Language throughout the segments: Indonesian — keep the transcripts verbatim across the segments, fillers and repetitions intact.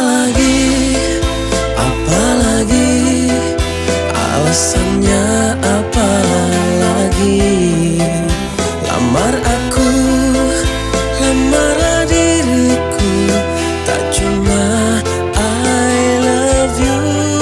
Apalagi, apalagi, alasannya apa lagi? Lamar aku, lamarlah diriku, tak cuma I love you.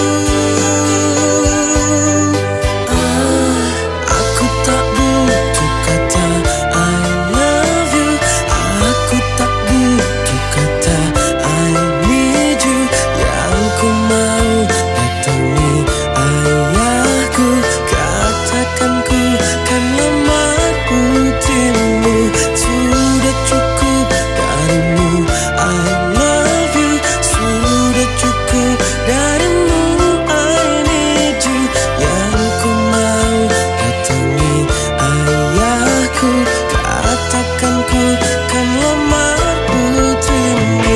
Ah, aku tak butuh kata I love you, aku tak butuh kata I need you. Yang ku mau datangi ayahku, katakan ku kan lamar putrimu. Sudah cukup darimu I love you, sudah cukup darimu I need you. Yang ku mau datangi ayahku, katakan ku kan lamar putrimu.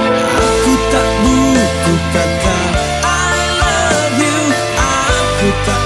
Aku tak